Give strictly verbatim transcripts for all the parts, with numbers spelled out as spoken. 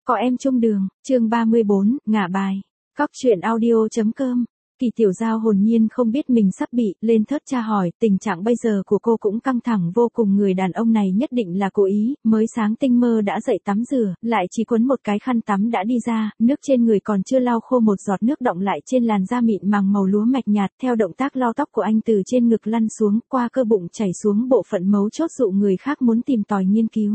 Có em chung đường, chương ba mươi bốn, ngả bài. Cóc truyện audio.com. Kỳ Tiểu Giao hồn nhiên không biết mình sắp bị lên thớt tra hỏi, tình trạng bây giờ của cô cũng căng thẳng vô cùng, người đàn ông này nhất định là cố ý, mới sáng tinh mơ đã dậy tắm rửa, lại chỉ quấn một cái khăn tắm đã đi ra, nước trên người còn chưa lau khô, một giọt nước đọng lại trên làn da mịn màng màu lúa mạch nhạt, theo động tác lau tóc của anh từ trên ngực lăn xuống, qua cơ bụng chảy xuống bộ phận mấu chốt dụ người khác muốn tìm tòi nghiên cứu.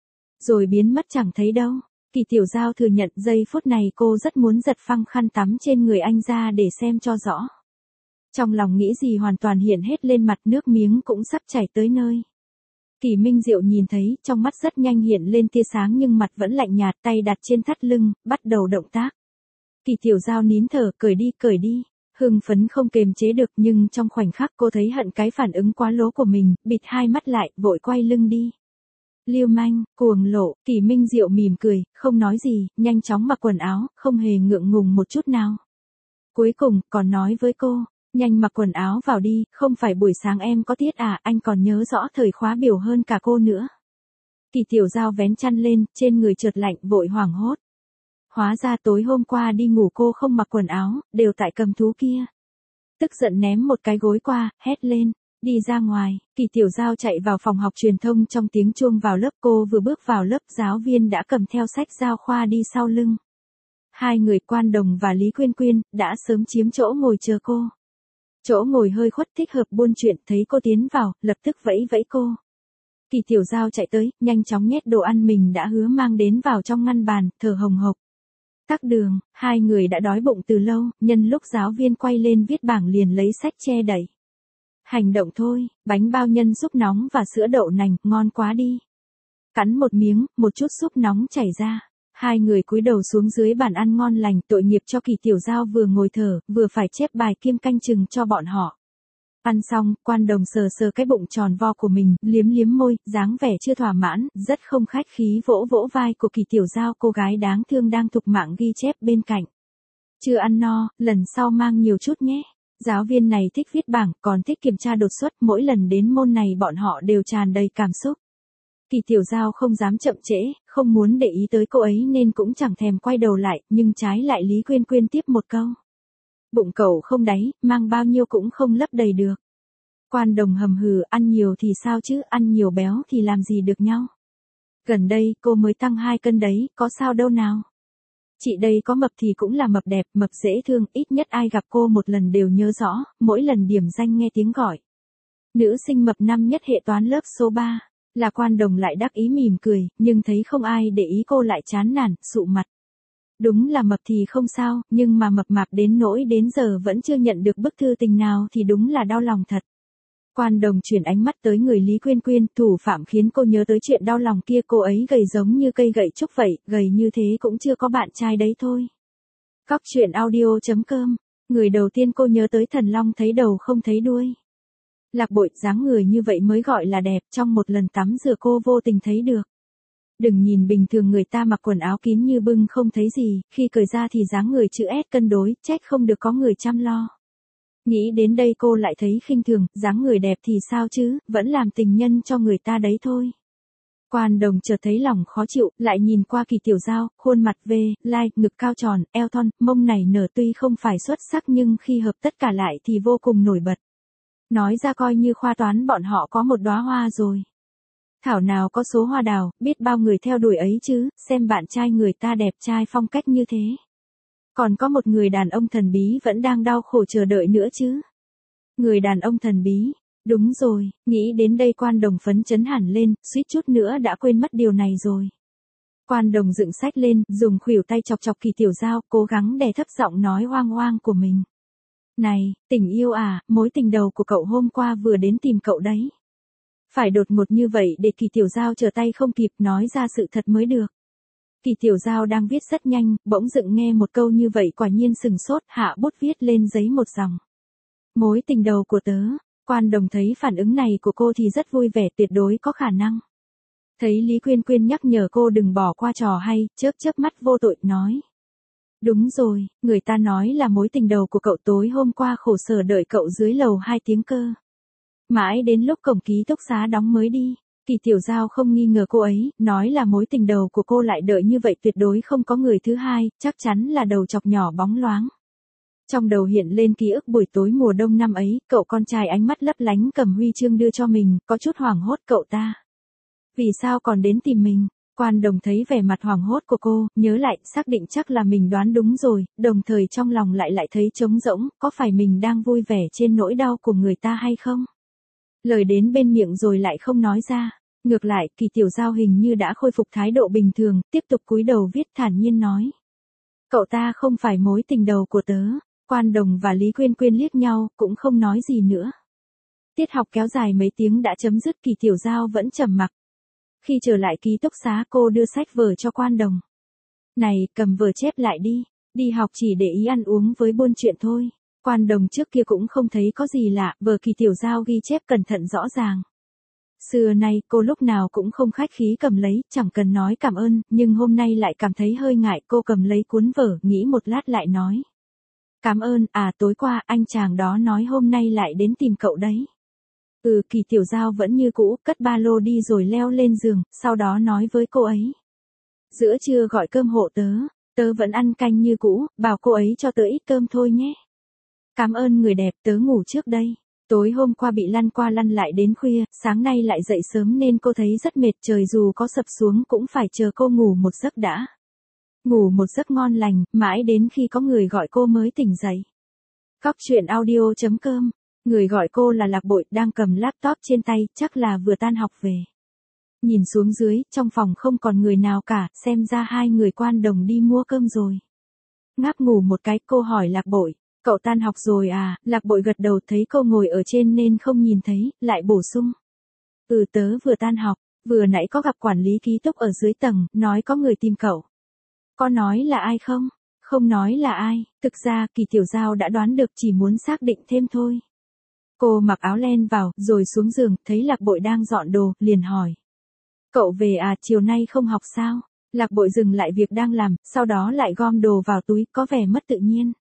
Rồi biến mất chẳng thấy đâu. Kỳ Tiểu Giao thừa nhận giây phút này cô rất muốn giật phăng khăn tắm trên người anh ra để xem cho rõ. Trong lòng nghĩ gì hoàn toàn hiện hết lên mặt, nước miếng cũng sắp chảy tới nơi. Kỳ Minh Diệu nhìn thấy, trong mắt rất nhanh hiện lên tia sáng nhưng mặt vẫn lạnh nhạt, tay đặt trên thắt lưng, bắt đầu động tác. Kỳ Tiểu Giao nín thở, cởi đi, cởi đi. Hưng phấn không kềm chế được, nhưng trong khoảnh khắc cô thấy hận cái phản ứng quá lố của mình, bịt hai mắt lại, vội quay lưng đi. Lưu manh, cuồng lộ, Kỳ Minh Diệu mỉm cười, không nói gì, nhanh chóng mặc quần áo, không hề ngượng ngùng một chút nào. Cuối cùng, còn nói với cô, nhanh mặc quần áo vào đi, không phải buổi sáng em có tiết à, anh còn nhớ rõ thời khóa biểu hơn cả cô nữa. Kỳ Tiểu Giao vén chăn lên, trên người chợt lạnh, vội hoảng hốt. Hóa ra tối hôm qua đi ngủ cô không mặc quần áo, đều tại cầm thú kia. Tức giận ném một cái gối qua, hét lên. Đi ra ngoài, Kỳ Tiểu Giao chạy vào phòng học truyền thông, trong tiếng chuông vào lớp, cô vừa bước vào lớp, giáo viên đã cầm theo sách giáo khoa đi sau lưng. Hai người Quan Đồng và Lý Quyên Quyên đã sớm chiếm chỗ ngồi chờ cô. Chỗ ngồi hơi khuất thích hợp buôn chuyện, thấy cô tiến vào, lập tức vẫy vẫy cô. Kỳ Tiểu Giao chạy tới, nhanh chóng nhét đồ ăn mình đã hứa mang đến vào trong ngăn bàn, thở hồng hộc. Tắc đường, hai người đã đói bụng từ lâu, nhân lúc giáo viên quay lên viết bảng liền lấy sách che đẩy. Hành động thôi, bánh bao nhân súp nóng và sữa đậu nành, ngon quá đi. Cắn một miếng, một chút súp nóng chảy ra. Hai người cúi đầu xuống dưới bàn ăn ngon lành, tội nghiệp cho Kỳ Tiểu Giao vừa ngồi thở, vừa phải chép bài kiêm canh chừng cho bọn họ. Ăn xong, Quan Đồng sờ sờ cái bụng tròn vo của mình, liếm liếm môi, dáng vẻ chưa thỏa mãn, rất không khách khí vỗ vỗ vai của Kỳ Tiểu Giao, cô gái đáng thương đang thục mạng ghi chép bên cạnh. Chưa ăn no, lần sau mang nhiều chút nhé. Giáo viên này thích viết bảng, còn thích kiểm tra đột xuất, mỗi lần đến môn này bọn họ đều tràn đầy cảm xúc. Kỳ Tiểu Giao không dám chậm trễ, không muốn để ý tới cô ấy nên cũng chẳng thèm quay đầu lại, nhưng trái lại Lý Quyên Quyên tiếp một câu. Bụng cậu không đáy, mang bao nhiêu cũng không lấp đầy được. Quan Đồng hầm hừ, ăn nhiều thì sao chứ, ăn nhiều béo thì làm gì được nhau. Gần đây cô mới tăng hai cân đấy, có sao đâu nào. Chị đây có mập thì cũng là mập đẹp, mập dễ thương, ít nhất ai gặp cô một lần đều nhớ rõ, mỗi lần điểm danh nghe tiếng gọi. Nữ sinh mập năm nhất hệ toán lớp số ba, là Quan Đồng lại đắc ý mỉm cười, nhưng thấy không ai để ý cô lại chán nản, sụ mặt. Đúng là mập thì không sao, nhưng mà mập mạp đến nỗi đến giờ vẫn chưa nhận được bức thư tình nào thì đúng là đau lòng thật. Quan Đồng chuyển ánh mắt tới người Lý Quyên Quyên, thủ phạm khiến cô nhớ tới chuyện đau lòng kia, cô ấy gầy giống như cây gậy trúc vậy, gầy như thế cũng chưa có bạn trai đấy thôi. Cóc truyện audio.com, người đầu tiên cô nhớ tới Thần Long thấy đầu không thấy đuôi. Lạc Bội, dáng người như vậy mới gọi là đẹp, trong một lần tắm rửa cô vô tình thấy được. Đừng nhìn bình thường người ta mặc quần áo kín như bưng không thấy gì, khi cởi ra thì dáng người chữ S cân đối, trách không được có người chăm lo. Nghĩ đến đây cô lại thấy khinh thường, dáng người đẹp thì sao chứ, vẫn làm tình nhân cho người ta đấy thôi. Quan Đồng chợt thấy lòng khó chịu, lại nhìn qua Kỳ Tiểu Giao, khuôn mặt V, lai, ngực cao tròn, eo thon, mông nảy nở tuy không phải xuất sắc nhưng khi hợp tất cả lại thì vô cùng nổi bật. Nói ra coi như khoa toán bọn họ có một đóa hoa rồi. Thảo nào có số hoa đào, biết bao người theo đuổi ấy chứ, xem bạn trai người ta đẹp trai phong cách như thế. Còn có một người đàn ông thần bí vẫn đang đau khổ chờ đợi nữa chứ. Người đàn ông thần bí, đúng rồi, nghĩ đến đây Quan Đồng phấn chấn hẳn lên, suýt chút nữa đã quên mất điều này rồi. Quan Đồng dựng sách lên, dùng khuỷu tay chọc chọc Kỳ Tiểu Giao, cố gắng đè thấp giọng nói hoang hoang của mình. Này, tình yêu à, mối tình đầu của cậu hôm qua vừa đến tìm cậu đấy. Phải đột ngột như vậy để Kỳ Tiểu Giao trở tay không kịp, nói ra sự thật mới được. Kỳ Tiểu Giao đang viết rất nhanh, bỗng dựng nghe một câu như vậy quả nhiên sừng sốt, hạ bút viết lên giấy một dòng. Mối tình đầu của tớ. Quan Đồng thấy phản ứng này của cô thì rất vui vẻ, tuyệt đối có khả năng. Thấy Lý Quyên Quyên nhắc nhở cô đừng bỏ qua trò hay, chớp chớp mắt vô tội, nói. Đúng rồi, người ta nói là mối tình đầu của cậu tối hôm qua khổ sở đợi cậu dưới lầu hai tiếng cơ. Mãi đến lúc cổng ký túc xá đóng mới đi. Kỳ Tiểu Giao không nghi ngờ cô ấy, nói là mối tình đầu của cô lại đợi như vậy tuyệt đối không có người thứ hai, chắc chắn là đầu chọc nhỏ bóng loáng. Trong đầu hiện lên ký ức buổi tối mùa đông năm ấy, cậu con trai ánh mắt lấp lánh cầm huy chương đưa cho mình, có chút hoảng hốt cậu ta. Vì sao còn đến tìm mình? Quan Đồng thấy vẻ mặt hoảng hốt của cô, nhớ lại, xác định chắc là mình đoán đúng rồi, đồng thời trong lòng lại lại thấy trống rỗng, có phải mình đang vui vẻ trên nỗi đau của người ta hay không? Lời đến bên miệng rồi lại không nói ra. Ngược lại, Kỳ Tiểu Giao hình như đã khôi phục thái độ bình thường, tiếp tục cúi đầu viết thản nhiên nói. Cậu ta không phải mối tình đầu của tớ. Quan Đồng và Lý Quyên Quyên liếc nhau, cũng không nói gì nữa. Tiết học kéo dài mấy tiếng đã chấm dứt, Kỳ Tiểu Giao vẫn trầm mặc. Khi trở lại ký túc xá cô đưa sách vở cho Quan Đồng. Này, cầm vở chép lại đi, đi học chỉ để ý ăn uống với buôn chuyện thôi. Quan Đồng trước kia cũng không thấy có gì lạ, vở Kỳ Tiểu Giao ghi chép cẩn thận rõ ràng. Xưa nay cô lúc nào cũng không khách khí cầm lấy, chẳng cần nói cảm ơn, nhưng hôm nay lại cảm thấy hơi ngại, cô cầm lấy cuốn vở, nghĩ một lát lại nói. Cảm ơn, à tối qua anh chàng đó nói hôm nay lại đến tìm cậu đấy. Ừ, Kỳ Tiểu Giao vẫn như cũ, cất ba lô đi rồi leo lên giường, sau đó nói với cô ấy. Giữa trưa gọi cơm hộ tớ, tớ vẫn ăn canh như cũ, bảo cô ấy cho tớ ít cơm thôi nhé. Cảm ơn người đẹp, tớ ngủ trước đây. Tối hôm qua bị lăn qua lăn lại đến khuya, sáng nay lại dậy sớm nên cô thấy rất mệt, trời dù có sập xuống cũng phải chờ cô ngủ một giấc đã. Ngủ một giấc ngon lành, mãi đến khi có người gọi cô mới tỉnh dậy. Cóc truyện audio chấm com. Người gọi cô là Lạc Bội, đang cầm laptop trên tay, chắc là vừa tan học về. Nhìn xuống dưới, trong phòng không còn người nào cả, xem ra hai người Quan Đồng đi mua cơm rồi. Ngáp ngủ một cái, cô hỏi Lạc Bội, cậu tan học rồi à? Lạc Bội gật đầu, thấy cô ngồi ở trên nên không nhìn thấy, lại bổ sung. Ừ, tớ vừa tan học, vừa nãy có gặp quản lý ký túc ở dưới tầng, nói có người tìm cậu. Có nói là ai không? Không nói là ai, thực ra Kỳ Tiểu Giao đã đoán được, chỉ muốn xác định thêm thôi. Cô mặc áo len vào, rồi xuống giường, thấy Lạc Bội đang dọn đồ, liền hỏi. Cậu về à, chiều nay không học sao? Lạc Bội dừng lại việc đang làm, sau đó lại gom đồ vào túi, có vẻ mất tự nhiên.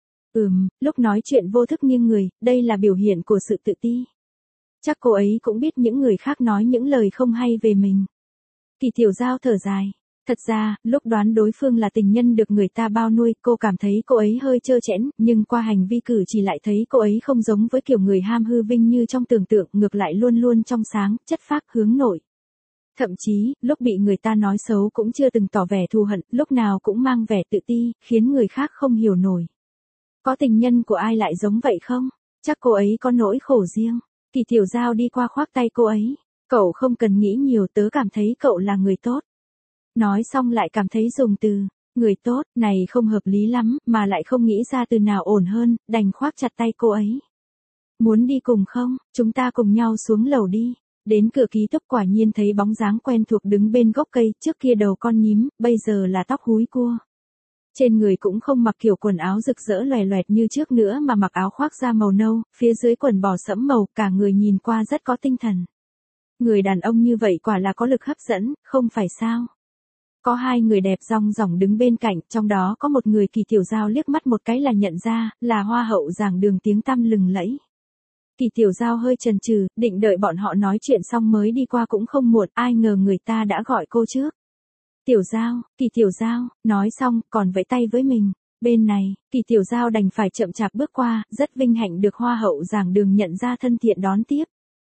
Ừm, lúc nói chuyện vô thức nghiêng người, đây là biểu hiện của sự tự ti. Chắc cô ấy cũng biết những người khác nói những lời không hay về mình. Kỳ Tiểu Giao thở dài. Thật ra, lúc đoán đối phương là tình nhân được người ta bao nuôi, cô cảm thấy cô ấy hơi trơ trẽn, nhưng qua hành vi cử chỉ lại thấy cô ấy không giống với kiểu người ham hư vinh như trong tưởng tượng, ngược lại luôn luôn trong sáng, chất phác, hướng nội. Thậm chí, lúc bị người ta nói xấu cũng chưa từng tỏ vẻ thù hận, lúc nào cũng mang vẻ tự ti, khiến người khác không hiểu nổi. Có tình nhân của ai lại giống vậy không? Chắc cô ấy có nỗi khổ riêng. Kỳ Tiểu Giao đi qua khoác tay cô ấy. Cậu không cần nghĩ nhiều, tớ cảm thấy cậu là người tốt. Nói xong lại cảm thấy dùng từ, người tốt, này không hợp lý lắm, mà lại không nghĩ ra từ nào ổn hơn, đành khoác chặt tay cô ấy. Muốn đi cùng không? Chúng ta cùng nhau xuống lầu đi. Đến cửa ký túc quả nhiên thấy bóng dáng quen thuộc đứng bên gốc cây, trước kia đầu con nhím, bây giờ là tóc húi cua. Trên người cũng không mặc kiểu quần áo rực rỡ loè loẹt như trước nữa mà mặc áo khoác da màu nâu, phía dưới quần bò sẫm màu, cả người nhìn qua rất có tinh thần. Người đàn ông như vậy quả là có lực hấp dẫn, không phải sao? Có hai người đẹp rong ròng đứng bên cạnh, trong đó có một người Kỳ Tiểu Giao liếc mắt một cái là nhận ra, là hoa hậu giảng đường tiếng tăm lừng lẫy. Kỳ Tiểu Giao hơi chần chừ, định đợi bọn họ nói chuyện xong mới đi qua cũng không muộn, ai ngờ người ta đã gọi cô trước. Tiểu Giao, Kỳ Tiểu Giao, nói xong, còn vẫy tay với mình. Bên này, Kỳ Tiểu Giao đành phải chậm chạp bước qua, rất vinh hạnh được hoa hậu giảng đường nhận ra thân thiện đón tiếp.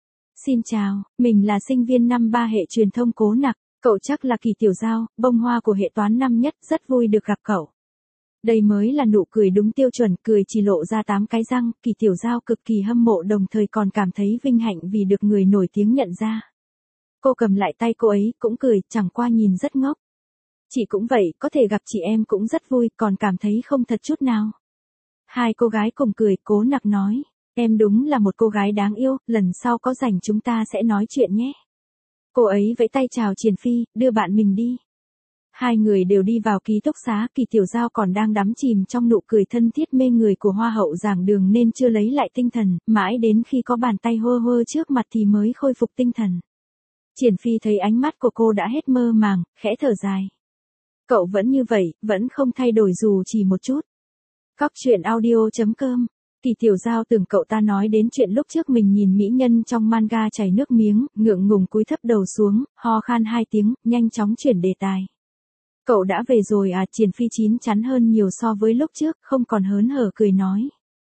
Xin chào, mình là sinh viên năm ba hệ truyền thông Cố Nặc, cậu chắc là Kỳ Tiểu Giao, bông hoa của hệ toán năm nhất, rất vui được gặp cậu. Đây mới là nụ cười đúng tiêu chuẩn, cười chỉ lộ ra tám cái răng, Kỳ Tiểu Giao cực kỳ hâm mộ đồng thời còn cảm thấy vinh hạnh vì được người nổi tiếng nhận ra. Cô cầm lại tay cô ấy, cũng cười, chẳng qua nhìn rất ngốc. Chị cũng vậy, có thể gặp chị em cũng rất vui, còn cảm thấy không thật chút nào. Hai cô gái cùng cười, Cố Nặc nói, em đúng là một cô gái đáng yêu, lần sau có rảnh chúng ta sẽ nói chuyện nhé. Cô ấy vẫy tay chào Triển Phi, đưa bạn mình đi. Hai người đều đi vào ký túc xá, Kỳ Tiểu Giao còn đang đắm chìm trong nụ cười thân thiết mê người của hoa hậu giảng đường nên chưa lấy lại tinh thần, mãi đến khi có bàn tay hơ hơ trước mặt thì mới khôi phục tinh thần. Triển Phi thấy ánh mắt của cô đã hết mơ màng, khẽ thở dài. Cậu vẫn như vậy, vẫn không thay đổi dù chỉ một chút. Cóc truyện audio chấm com Kỳ Tiểu Giao tưởng cậu ta nói đến chuyện lúc trước mình nhìn mỹ nhân trong manga chảy nước miếng, ngượng ngùng cúi thấp đầu xuống, ho khan hai tiếng, nhanh chóng chuyển đề tài. Cậu đã về rồi à? Triển Phi chín chắn hơn nhiều so với lúc trước, không còn hớn hở cười nói.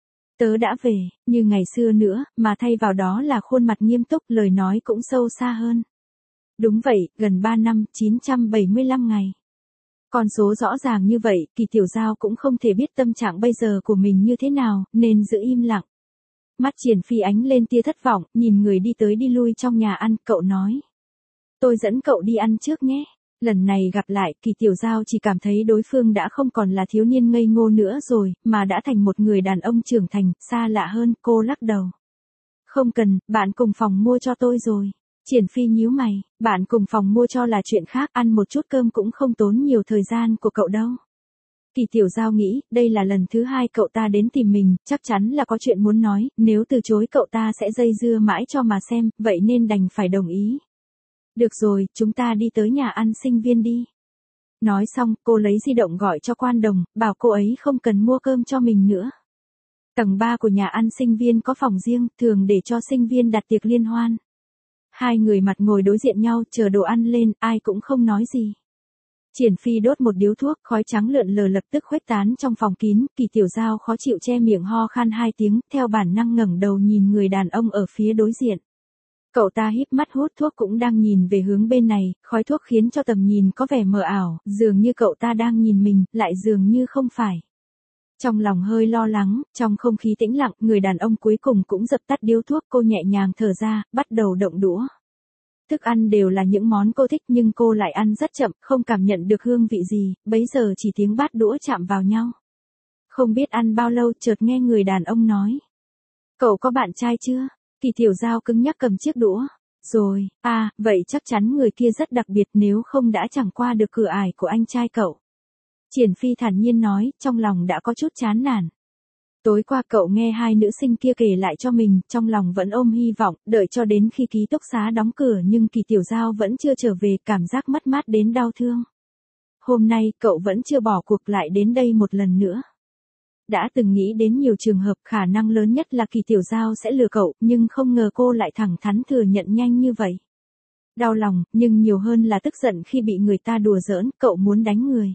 Tớ đã về, như ngày xưa nữa, mà thay vào đó là khuôn mặt nghiêm túc, lời nói cũng sâu xa hơn. Đúng vậy, gần ba năm, chín trăm bảy mươi lăm ngày. Con số rõ ràng như vậy, Kỳ Tiểu Giao cũng không thể biết tâm trạng bây giờ của mình như thế nào, nên giữ im lặng. Mắt Triển Phi ánh lên tia thất vọng, nhìn người đi tới đi lui trong nhà ăn, cậu nói. Tôi dẫn cậu đi ăn trước nhé. Lần này gặp lại, Kỳ Tiểu Giao chỉ cảm thấy đối phương đã không còn là thiếu niên ngây ngô nữa rồi, mà đã thành một người đàn ông trưởng thành, xa lạ hơn, cô lắc đầu. Không cần, bạn cùng phòng mua cho tôi rồi. Triển Phi nhíu mày, bạn cùng phòng mua cho là chuyện khác, ăn một chút cơm cũng không tốn nhiều thời gian của cậu đâu. Kỳ Tiểu Giao nghĩ, đây là lần thứ hai cậu ta đến tìm mình, chắc chắn là có chuyện muốn nói, nếu từ chối cậu ta sẽ dây dưa mãi cho mà xem, vậy nên đành phải đồng ý. Được rồi, chúng ta đi tới nhà ăn sinh viên đi. Nói xong, cô lấy di động gọi cho quan đồng, bảo cô ấy không cần mua cơm cho mình nữa. Tầng ba của nhà ăn sinh viên có phòng riêng, thường để cho sinh viên đặt tiệc liên hoan. Hai người mặt ngồi đối diện nhau, chờ đồ ăn lên, ai cũng không nói gì. Triển Phi đốt một điếu thuốc, khói trắng lượn lờ lập tức khuếch tán trong phòng kín, Kỳ Tiểu Giao khó chịu che miệng ho khan hai tiếng, theo bản năng ngẩng đầu nhìn người đàn ông ở phía đối diện. Cậu ta híp mắt hút thuốc cũng đang nhìn về hướng bên này, khói thuốc khiến cho tầm nhìn có vẻ mờ ảo, dường như cậu ta đang nhìn mình, lại dường như không phải. Trong lòng hơi lo lắng, trong không khí tĩnh lặng, người đàn ông cuối cùng cũng dập tắt điếu thuốc, cô nhẹ nhàng thở ra, bắt đầu động đũa. Thức ăn đều là những món cô thích nhưng cô lại ăn rất chậm, không cảm nhận được hương vị gì, bấy giờ chỉ tiếng bát đũa chạm vào nhau. Không biết ăn bao lâu, chợt nghe người đàn ông nói. Cậu có bạn trai chưa? Kỳ Tiểu Giao cứng nhắc cầm chiếc đũa. Rồi, à, vậy chắc chắn người kia rất đặc biệt, nếu không đã chẳng qua được cửa ải của anh trai cậu. Triển Phi thản nhiên nói, trong lòng đã có chút chán nản. Tối qua cậu nghe hai nữ sinh kia kể lại cho mình, trong lòng vẫn ôm hy vọng, đợi cho đến khi ký túc xá đóng cửa nhưng Kỳ Tiểu Giao vẫn chưa trở về, cảm giác mất mát đến đau thương. Hôm nay, cậu vẫn chưa bỏ cuộc lại đến đây một lần nữa. Đã từng nghĩ đến nhiều trường hợp, khả năng lớn nhất là Kỳ Tiểu Giao sẽ lừa cậu, nhưng không ngờ cô lại thẳng thắn thừa nhận nhanh như vậy. Đau lòng, nhưng nhiều hơn là tức giận khi bị người ta đùa giỡn, cậu muốn đánh người.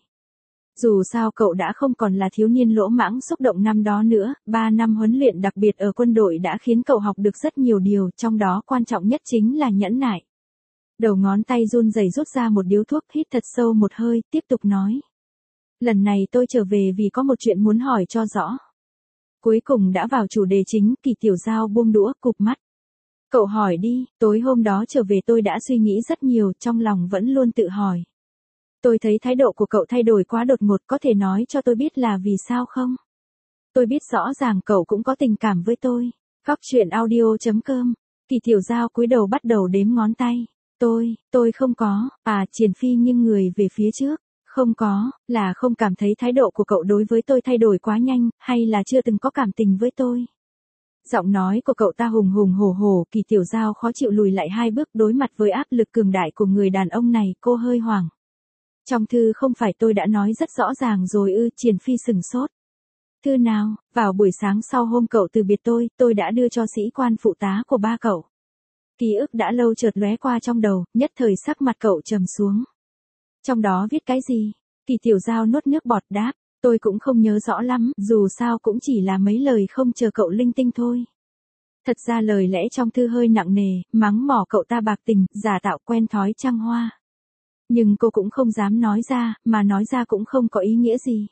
Dù sao cậu đã không còn là thiếu niên lỗ mãng xúc động năm đó nữa, ba năm huấn luyện đặc biệt ở quân đội đã khiến cậu học được rất nhiều điều, trong đó quan trọng nhất chính là nhẫn nại. Đầu ngón tay run rẩy rút ra một điếu thuốc, hít thật sâu một hơi, tiếp tục nói. Lần này tôi trở về vì có một chuyện muốn hỏi cho rõ. Cuối cùng đã vào chủ đề chính, Kỳ Tiểu Giao buông đũa, cụp mắt. Cậu hỏi đi, tối hôm đó trở về tôi đã suy nghĩ rất nhiều, trong lòng vẫn luôn tự hỏi. Tôi thấy thái độ của cậu thay đổi quá đột ngột, có thể nói cho tôi biết là vì sao không? Tôi biết rõ ràng cậu cũng có tình cảm với tôi. Góc truyện audio chấm com. Kỳ Tiểu Giao cúi đầu bắt đầu đếm ngón tay. Tôi, tôi không có, à, Triển Phi nghiêng người về phía trước. Không có, là không cảm thấy thái độ của cậu đối với tôi thay đổi quá nhanh, hay là chưa từng có cảm tình với tôi? Giọng nói của cậu ta hùng hùng hổ hổ, Kỳ Tiểu Giao khó chịu lùi lại hai bước, đối mặt với áp lực cường đại của người đàn ông này, cô hơi hoảng. Trong thư không phải tôi đã nói rất rõ ràng rồi ư? Triển Phi sừng sốt. Thư nào? Vào buổi sáng sau hôm cậu từ biệt tôi, tôi đã đưa cho sĩ quan phụ tá của ba cậu. Ký ức đã lâu chợt lóe qua trong đầu, nhất thời sắc mặt cậu trầm xuống. Trong đó viết cái gì? Kỳ Tiểu Giao nuốt nước bọt đáp, tôi cũng không nhớ rõ lắm, dù sao cũng chỉ là mấy lời không chờ cậu linh tinh thôi. Thật ra lời lẽ trong thư hơi nặng nề, mắng mỏ cậu ta bạc tình, giả tạo, quen thói trăng hoa. Nhưng cô cũng không dám nói ra, mà nói ra cũng không có ý nghĩa gì.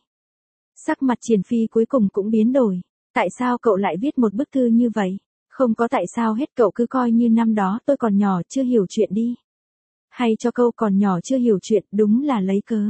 Sắc mặt Triển Phi cuối cùng cũng biến đổi. Tại sao cậu lại viết một bức thư như vậy? Không có tại sao hết, cậu cứ coi như năm đó tôi còn nhỏ chưa hiểu chuyện đi. Hay cho câu còn nhỏ chưa hiểu chuyện đúng là lấy cớ.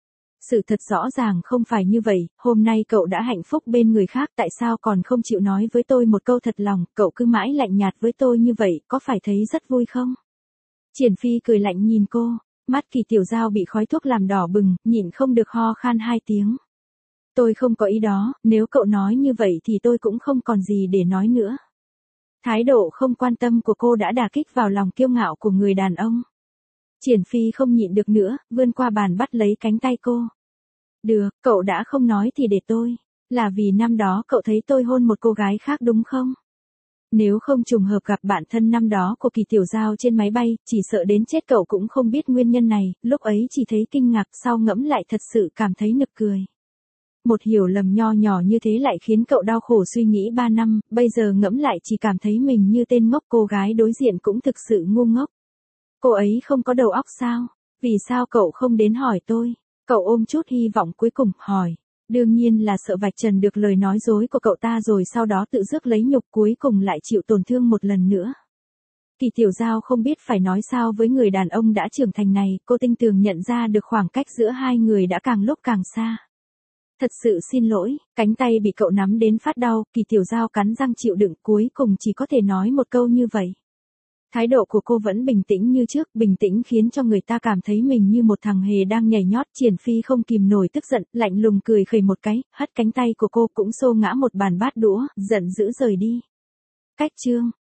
Sự thật rõ ràng không phải như vậy, hôm nay cậu đã hạnh phúc bên người khác, tại sao còn không chịu nói với tôi một câu thật lòng, cậu cứ mãi lạnh nhạt với tôi như vậy, có phải thấy rất vui không? Triển Phi cười lạnh nhìn cô, mắt Kỳ Tiểu Giao bị khói thuốc làm đỏ bừng, nhịn không được ho khan hai tiếng. Tôi không có ý đó, nếu cậu nói như vậy thì tôi cũng không còn gì để nói nữa. Thái độ không quan tâm của cô đã đả kích vào lòng kiêu ngạo của người đàn ông. Triển Phi không nhịn được nữa, vươn qua bàn bắt lấy cánh tay cô. Được, cậu đã không nói thì để tôi. Là vì năm đó cậu thấy tôi hôn một cô gái khác đúng không? Nếu không trùng hợp gặp bạn thân năm đó của Kỳ Tiểu Giao trên máy bay, chỉ sợ đến chết cậu cũng không biết nguyên nhân này, lúc ấy chỉ thấy kinh ngạc, sau ngẫm lại thật sự cảm thấy nực cười. Một hiểu lầm nho nhỏ như thế lại khiến cậu đau khổ suy nghĩ ba năm, bây giờ ngẫm lại chỉ cảm thấy mình như tên ngốc, cô gái đối diện cũng thực sự ngu ngốc. Cô ấy không có đầu óc sao? Vì sao cậu không đến hỏi tôi? Cậu ôm chút hy vọng cuối cùng, hỏi. Đương nhiên là sợ vạch trần được lời nói dối của cậu ta rồi sau đó tự rước lấy nhục, cuối cùng lại chịu tổn thương một lần nữa. Kỳ Tiểu Giao không biết phải nói sao với người đàn ông đã trưởng thành này, cô tinh tường nhận ra được khoảng cách giữa hai người đã càng lúc càng xa. Thật sự xin lỗi, cánh tay bị cậu nắm đến phát đau, Kỳ Tiểu Giao cắn răng chịu đựng, cuối cùng chỉ có thể nói một câu như vậy. Thái độ của cô vẫn bình tĩnh như trước, bình tĩnh khiến cho người ta cảm thấy mình như một thằng hề đang nhảy nhót. Triển Phi không kìm nổi tức giận, lạnh lùng cười khẩy một cái, hất cánh tay của cô cũng xô ngã một bàn bát đũa, giận dữ rời đi. Cách chương